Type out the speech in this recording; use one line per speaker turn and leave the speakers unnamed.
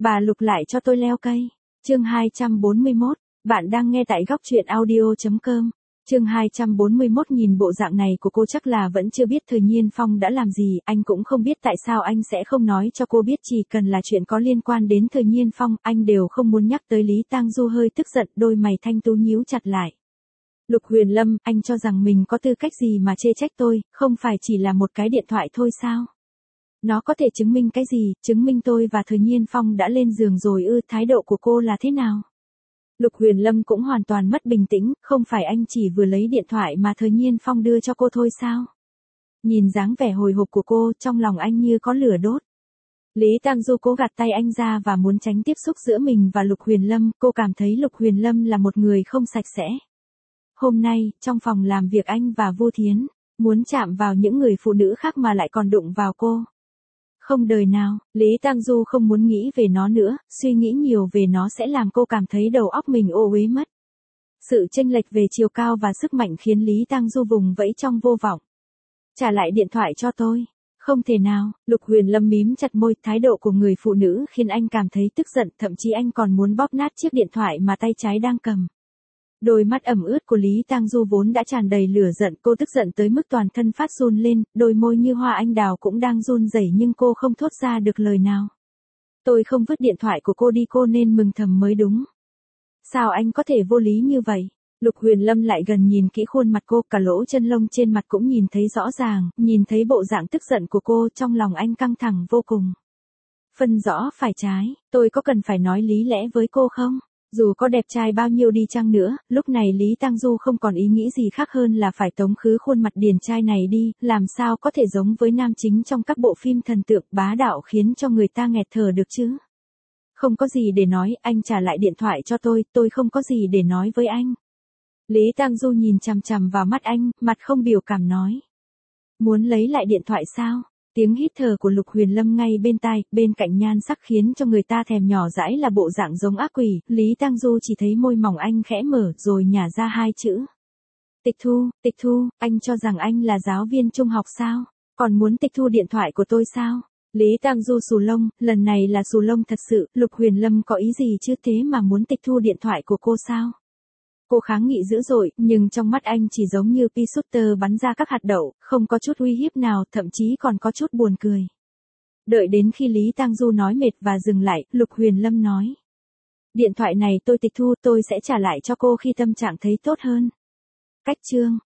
Bà Lục lại cho tôi leo cây. Chương 241, bạn đang nghe tại góc truyện audio.com. Chương 241. Nhìn bộ dạng này của cô chắc là vẫn chưa biết Thời Nhiên Phong đã làm gì, anh cũng không biết tại sao anh sẽ không nói cho cô biết, chỉ cần là chuyện có liên quan đến Thời Nhiên Phong, anh đều không muốn nhắc tới. Lý Tang Du hơi tức giận, đôi mày thanh tú nhíu chặt lại. Lục Huyền Lâm, anh cho rằng mình có tư cách gì mà chê trách tôi, không phải chỉ là một cái điện thoại thôi sao? Nó có thể chứng minh cái gì, chứng minh tôi và Thời Nhiên Phong đã lên giường rồi ư? Thái độ của cô là thế nào? Lục Huyền Lâm cũng hoàn toàn mất bình tĩnh, không phải anh chỉ vừa lấy điện thoại mà Thời Nhiên Phong đưa cho cô thôi sao? Nhìn dáng vẻ hồi hộp của cô, trong lòng anh như có lửa đốt. Lý Tang Du cố gạt tay anh ra và muốn tránh tiếp xúc giữa mình và Lục Huyền Lâm, cô cảm thấy Lục Huyền Lâm là một người không sạch sẽ. Hôm nay, trong phòng làm việc anh và Vu Thiến, muốn chạm vào những người phụ nữ khác mà lại còn đụng vào cô. Không đời nào, Lý Tang Du không muốn nghĩ về nó nữa, suy nghĩ nhiều về nó sẽ làm cô cảm thấy đầu óc mình ô uế mất. Sự chênh lệch về chiều cao và sức mạnh khiến Lý Tang Du vùng vẫy trong vô vọng. Trả lại điện thoại cho tôi. Không thể nào, Lục Huyền Lâm mím chặt môi, thái độ của người phụ nữ khiến anh cảm thấy tức giận, thậm chí anh còn muốn bóp nát chiếc điện thoại mà tay trái đang cầm. Đôi mắt ẩm ướt của Lý Tang Du vốn đã tràn đầy lửa giận, cô tức giận tới mức toàn thân phát run lên, đôi môi như hoa anh đào cũng đang run rẩy nhưng cô không thốt ra được lời nào. Tôi không vứt điện thoại của cô đi, cô nên mừng thầm mới đúng. Sao anh có thể vô lý như vậy? Lục Huyền Lâm lại gần nhìn kỹ khuôn mặt cô, cả lỗ chân lông trên mặt cũng nhìn thấy rõ ràng, nhìn thấy bộ dạng tức giận của cô, trong lòng anh căng thẳng vô cùng. Phân rõ phải trái, tôi có cần phải nói lý lẽ với cô không? Dù có đẹp trai bao nhiêu đi chăng nữa, lúc này Lý Tang Du không còn ý nghĩ gì khác hơn là phải tống khứ khuôn mặt điển trai này đi, làm sao có thể giống với nam chính trong các bộ phim thần tượng bá đạo khiến cho người ta nghẹt thở được chứ. Không có gì để nói, anh trả lại điện thoại cho tôi không có gì để nói với anh. Lý Tang Du nhìn chằm chằm vào mắt anh, mặt không biểu cảm nói. Muốn lấy lại điện thoại sao? Tiếng hít thở của Lục Huyền Lâm ngay bên tai, bên cạnh nhan sắc khiến cho người ta thèm nhỏ dãi là bộ dạng giống ác quỷ, Lý Tang Du chỉ thấy môi mỏng anh khẽ mở rồi nhả ra hai chữ. Tịch thu, anh cho rằng anh là giáo viên trung học sao? Còn muốn tịch thu điện thoại của tôi sao? Lý Tang Du xù lông, lần này là xù lông thật sự, Lục Huyền Lâm có ý gì chứ thế mà muốn tịch thu điện thoại của cô sao? Cô kháng nghị dữ dội, nhưng trong mắt anh chỉ giống như pi shooter bắn ra các hạt đậu, không có chút uy hiếp nào, thậm chí còn có chút buồn cười. Đợi đến khi Lý Tang Du nói mệt và dừng lại, Lục Huyền Lâm nói. Điện thoại này tôi tịch thu, tôi sẽ trả lại cho cô khi tâm trạng thấy tốt hơn. Cách chương.